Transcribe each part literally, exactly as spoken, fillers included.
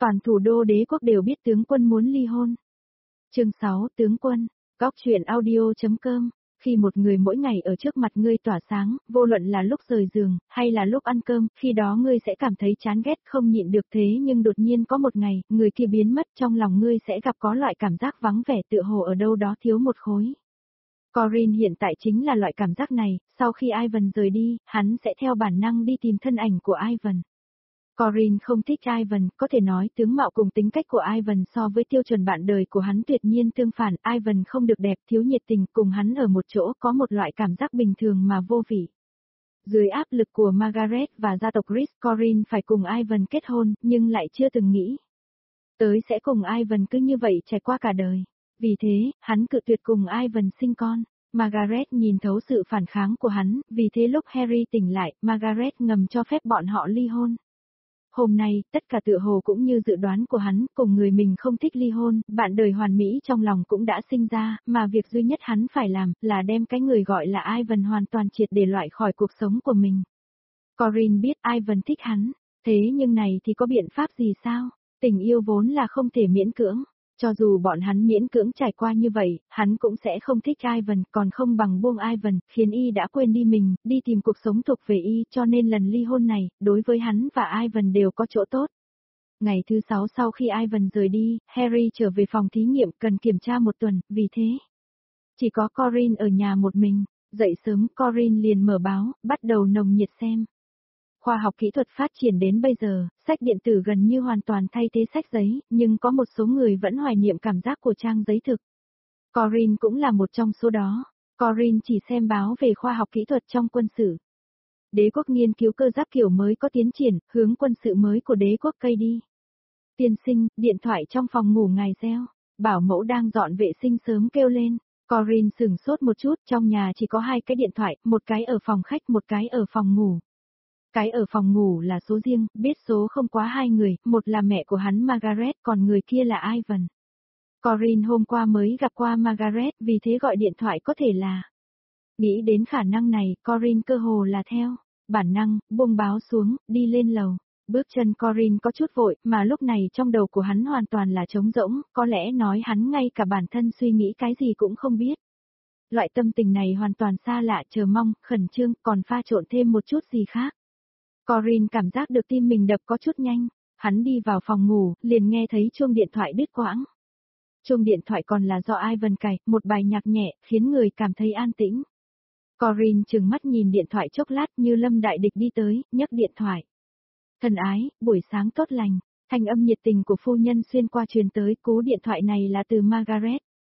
Toàn thủ đô đế quốc đều biết tướng quân muốn ly hôn. Chương sáu, tướng quân. Góc truyện audio chấm com. Khi một người mỗi ngày ở trước mặt ngươi tỏa sáng, vô luận là lúc rời giường, hay là lúc ăn cơm, khi đó ngươi sẽ cảm thấy chán ghét không nhịn được, thế nhưng đột nhiên có một ngày, người kia biến mất, trong lòng ngươi sẽ gặp có loại cảm giác vắng vẻ, tựa hồ ở đâu đó thiếu một khối. Corinne hiện tại chính là loại cảm giác này, sau khi Ivan rời đi, hắn sẽ theo bản năng đi tìm thân ảnh của Ivan. Corinne không thích Ivan, có thể nói tướng mạo cùng tính cách của Ivan so với tiêu chuẩn bạn đời của hắn tuyệt nhiên tương phản, Ivan không được đẹp, thiếu nhiệt tình, cùng hắn ở một chỗ có một loại cảm giác bình thường mà vô vị. Dưới áp lực của Margaret và gia tộc Chris, Corinne phải cùng Ivan kết hôn, nhưng lại chưa từng nghĩ tới sẽ cùng Ivan cứ như vậy trải qua cả đời. Vì thế, hắn cự tuyệt cùng Ivan sinh con. Margaret nhìn thấu sự phản kháng của hắn, vì thế lúc Harry tỉnh lại, Margaret ngầm cho phép bọn họ ly hôn. Hôm nay, tất cả tựa hồ cũng như dự đoán của hắn, cùng người mình không thích ly hôn, bạn đời hoàn mỹ trong lòng cũng đã sinh ra, mà việc duy nhất hắn phải làm, là đem cái người gọi là Ivan hoàn toàn triệt để loại khỏi cuộc sống của mình. Corinne biết Ivan thích hắn, thế nhưng này thì có biện pháp gì sao? Tình yêu vốn là không thể miễn cưỡng. Cho dù bọn hắn miễn cưỡng trải qua như vậy, hắn cũng sẽ không thích Ivan, còn không bằng buông Ivan, khiến y đã quên đi mình, đi tìm cuộc sống thuộc về y, cho nên lần ly hôn này, đối với hắn và Ivan đều có chỗ tốt. Ngày thứ sáu sau khi Ivan rời đi, Harry trở về phòng thí nghiệm cần kiểm tra một tuần, vì thế chỉ có Corinne ở nhà một mình. Dậy sớm, Corinne liền mở báo, bắt đầu nồng nhiệt xem. Khoa học kỹ thuật phát triển đến bây giờ, sách điện tử gần như hoàn toàn thay thế sách giấy, nhưng có một số người vẫn hoài niệm cảm giác của trang giấy thực. Corinne cũng là một trong số đó. Corinne chỉ xem báo về khoa học kỹ thuật trong quân sự. Đế quốc nghiên cứu cơ giáp kiểu mới có tiến triển, hướng quân sự mới của đế quốc cây đi. Tiên sinh, điện thoại trong phòng ngủ ngài reo. Bảo mẫu đang dọn vệ sinh sớm kêu lên. Corinne sửng sốt một chút, trong nhà chỉ có hai cái điện thoại, một cái ở phòng khách, một cái ở phòng ngủ. Cái ở phòng ngủ là số riêng, biết số không quá hai người, một là mẹ của hắn Margaret, còn người kia là Ivan. Corinne hôm qua mới gặp qua Margaret, vì thế gọi điện thoại có thể là. Nghĩ đến khả năng này, Corinne cơ hồ là theo bản năng, buông báo xuống, đi lên lầu. Bước chân Corinne có chút vội, mà lúc này trong đầu của hắn hoàn toàn là trống rỗng, có lẽ nói hắn ngay cả bản thân suy nghĩ cái gì cũng không biết. Loại tâm tình này hoàn toàn xa lạ, chờ mong, khẩn trương, còn pha trộn thêm một chút gì khác. Corinne cảm giác được tim mình đập có chút nhanh, hắn đi vào phòng ngủ, liền nghe thấy chuông điện thoại đứt quãng. Chuông điện thoại còn là do Ivan cài, một bài nhạc nhẹ, khiến người cảm thấy an tĩnh. Corinne trừng mắt nhìn điện thoại chốc lát như lâm đại địch đi tới, nhấc điện thoại. Thân ái, buổi sáng tốt lành, thanh âm nhiệt tình của phu nhân xuyên qua truyền tới, cú điện thoại này là từ Margaret.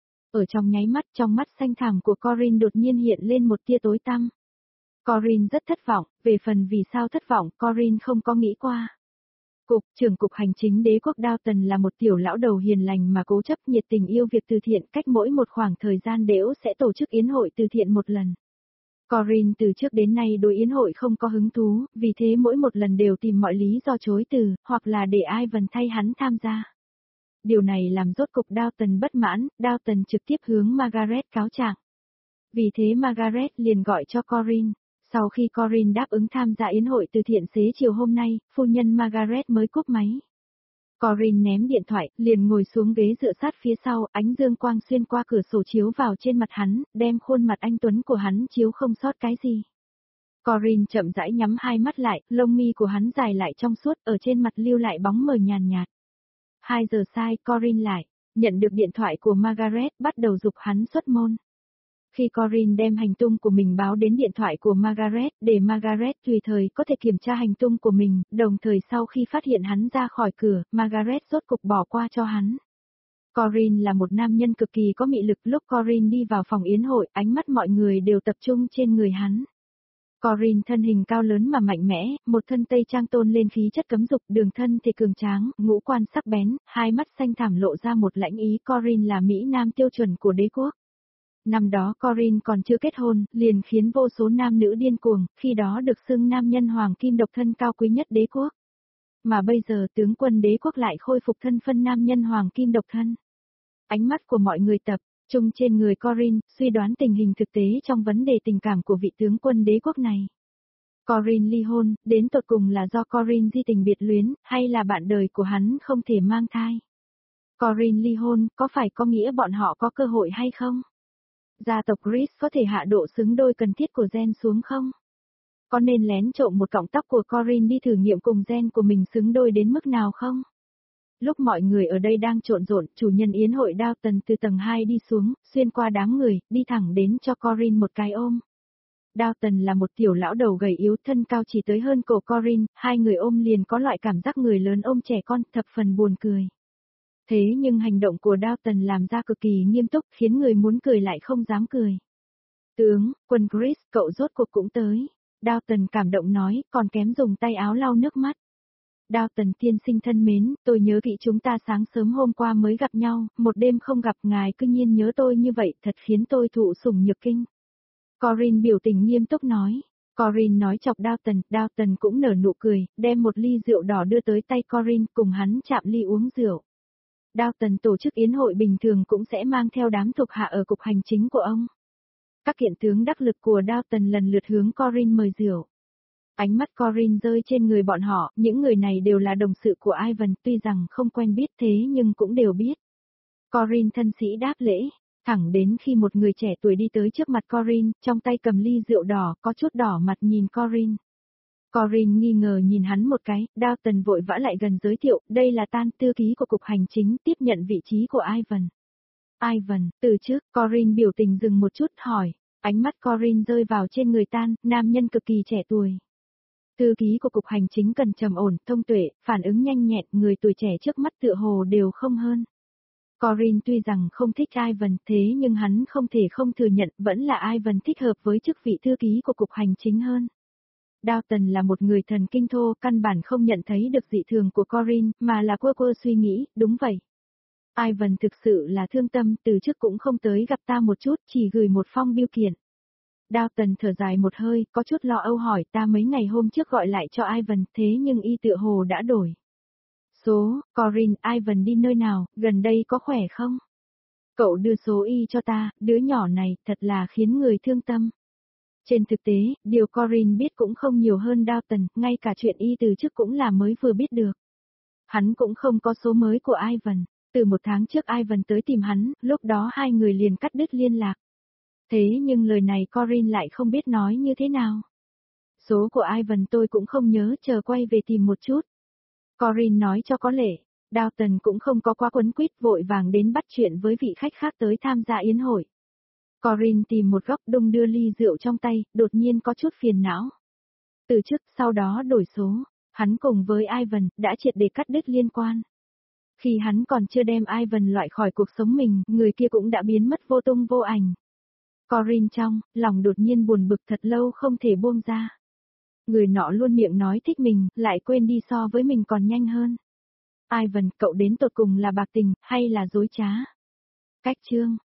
Ở trong nháy mắt, trong mắt xanh thẳm của Corinne đột nhiên hiện lên một tia tối tăm. Corinne rất thất vọng, về phần vì sao thất vọng, Corinne không có nghĩ qua. Cục trưởng cục hành chính đế quốc Dalton là một tiểu lão đầu hiền lành mà cố chấp nhiệt tình yêu việc từ thiện, cách mỗi một khoảng thời gian đễu sẽ tổ chức yến hội từ thiện một lần. Corinne từ trước đến nay đối yến hội không có hứng thú, vì thế mỗi một lần đều tìm mọi lý do chối từ, hoặc là để Ivan thay hắn tham gia. Điều này làm rốt cục Dalton bất mãn, Dalton trực tiếp hướng Margaret cáo trạng. Vì thế Margaret liền gọi cho Corinne. Sau khi Corinne đáp ứng tham gia yến hội từ thiện xế chiều hôm nay, phu nhân Margaret mới cúp máy. Corinne ném điện thoại, liền ngồi xuống ghế dựa sát phía sau, ánh dương quang xuyên qua cửa sổ chiếu vào trên mặt hắn, đem khuôn mặt anh tuấn của hắn chiếu không sót cái gì. Corinne chậm rãi nhắm hai mắt lại, lông mi của hắn dài lại trong suốt, ở trên mặt lưu lại bóng mờ nhàn nhạt. Hai giờ sai, Corinne lại nhận được điện thoại của Margaret, bắt đầu giục hắn xuất môn. Khi Corinne đem hành tung của mình báo đến điện thoại của Margaret, để Margaret tùy thời có thể kiểm tra hành tung của mình, đồng thời sau khi phát hiện hắn ra khỏi cửa, Margaret rốt cục bỏ qua cho hắn. Corinne là một nam nhân cực kỳ có mị lực, lúc Corinne đi vào phòng yến hội, ánh mắt mọi người đều tập trung trên người hắn. Corinne thân hình cao lớn mà mạnh mẽ, một thân tây trang tôn lên khí chất cấm dục, đường thân thì cường tráng, ngũ quan sắc bén, hai mắt xanh thẳm lộ ra một lãnh ý. Corinne là Mỹ Nam tiêu chuẩn của đế quốc. Năm đó Corinne còn chưa kết hôn, liền khiến vô số nam nữ điên cuồng, khi đó được xưng nam nhân hoàng kim độc thân cao quý nhất đế quốc. Mà bây giờ tướng quân đế quốc lại khôi phục thân phân nam nhân hoàng kim độc thân. Ánh mắt của mọi người tập trung trên người Corinne, suy đoán tình hình thực tế trong vấn đề tình cảm của vị tướng quân đế quốc này. Corinne ly hôn, đến tột cùng là do Corinne di tình biệt luyến, hay là bạn đời của hắn không thể mang thai? Corinne ly hôn, có phải có nghĩa bọn họ có cơ hội hay không? Gia tộc Chris có thể hạ độ xứng đôi cần thiết của gen xuống không? Có nên lén trộm một cọng tóc của Corinne đi thử nghiệm cùng gen của mình xứng đôi đến mức nào không? Lúc mọi người ở đây đang trộn rộn, chủ nhân yến hội Dalton từ tầng hai đi xuống, xuyên qua đám người, đi thẳng đến cho Corinne một cái ôm. Dalton là một tiểu lão đầu gầy yếu, thân cao chỉ tới hơn cổ Corinne, hai người ôm liền có loại cảm giác người lớn ôm trẻ con, thập phần buồn cười. Thế nhưng hành động của Dalton làm ra cực kỳ nghiêm túc, khiến người muốn cười lại không dám cười. Tướng, quân Chris, cậu rốt cuộc cũng tới. Dalton cảm động nói, còn kém dùng tay áo lau nước mắt. Dalton tiên sinh thân mến, tôi nhớ kỹ chúng ta sáng sớm hôm qua mới gặp nhau, một đêm không gặp ngài cứ nhiên nhớ tôi như vậy, thật khiến tôi thụ sủng nhược kinh. Corinne biểu tình nghiêm túc nói. Corinne nói chọc Dalton, Dalton cũng nở nụ cười, đem một ly rượu đỏ đưa tới tay Corinne, cùng hắn chạm ly uống rượu. Dalton tổ chức yến hội bình thường cũng sẽ mang theo đám thuộc hạ ở cục hành chính của ông. Các kiện tướng đắc lực của Dalton lần lượt hướng Corinne mời rượu. Ánh mắt Corinne rơi trên người bọn họ, những người này đều là đồng sự của Ivan, tuy rằng không quen biết thế nhưng cũng đều biết. Corinne thân sĩ đáp lễ, thẳng đến khi một người trẻ tuổi đi tới trước mặt Corinne, trong tay cầm ly rượu đỏ, có chút đỏ mặt nhìn Corinne. Corinne nghi ngờ nhìn hắn một cái, Dalton vội vã lại gần giới thiệu, đây là Tan, thư ký của cục hành chính, tiếp nhận vị trí của Ivan. Ivan, từ trước, Corinne biểu tình dừng một chút, hỏi, ánh mắt Corinne rơi vào trên người Tan, nam nhân cực kỳ trẻ tuổi. Thư ký của cục hành chính cần trầm ổn, thông tuệ, phản ứng nhanh nhẹn, người tuổi trẻ trước mắt tựa hồ đều không hơn. Corinne tuy rằng không thích Ivan, thế nhưng hắn không thể không thừa nhận, vẫn là Ivan thích hợp với chức vị thư ký của cục hành chính hơn. Dalton là một người thần kinh thô, căn bản không nhận thấy được dị thường của Corinne, mà là quơ quơ suy nghĩ, đúng vậy. Ivan thực sự là thương tâm, từ trước cũng không tới gặp ta một chút, chỉ gửi một phong biêu kiện. Dalton thở dài một hơi, có chút lo âu hỏi ta mấy ngày hôm trước gọi lại cho Ivan, thế nhưng y tựa hồ đã đổi. Số, Corinne, Ivan đi nơi nào, gần đây có khỏe không? Cậu đưa số y cho ta, đứa nhỏ này, thật là khiến người thương tâm. Trên thực tế, điều Corinne biết cũng không nhiều hơn Dalton, ngay cả chuyện y từ trước cũng là mới vừa biết được. Hắn cũng không có số mới của Ivan, từ một tháng trước Ivan tới tìm hắn, lúc đó hai người liền cắt đứt liên lạc. Thế nhưng lời này Corinne lại không biết nói như thế nào. Số của Ivan tôi cũng không nhớ, chờ quay về tìm một chút. Corinne nói cho có lệ, Dalton cũng không có quá quấn quýt, vội vàng đến bắt chuyện với vị khách khác tới tham gia yến hội. Corinne tìm một góc đung đưa ly rượu trong tay, đột nhiên có chút phiền não. Từ trước, sau đó đổi số, hắn cùng với Ivan, đã triệt để cắt đứt liên quan. Khi hắn còn chưa đem Ivan loại khỏi cuộc sống mình, người kia cũng đã biến mất vô tung vô ảnh. Corinne trong, lòng đột nhiên buồn bực thật lâu không thể buông ra. Người nọ luôn miệng nói thích mình, lại quên đi so với mình còn nhanh hơn. Ivan, cậu đến tột cùng là bạc tình, hay là dối trá? Cách chương.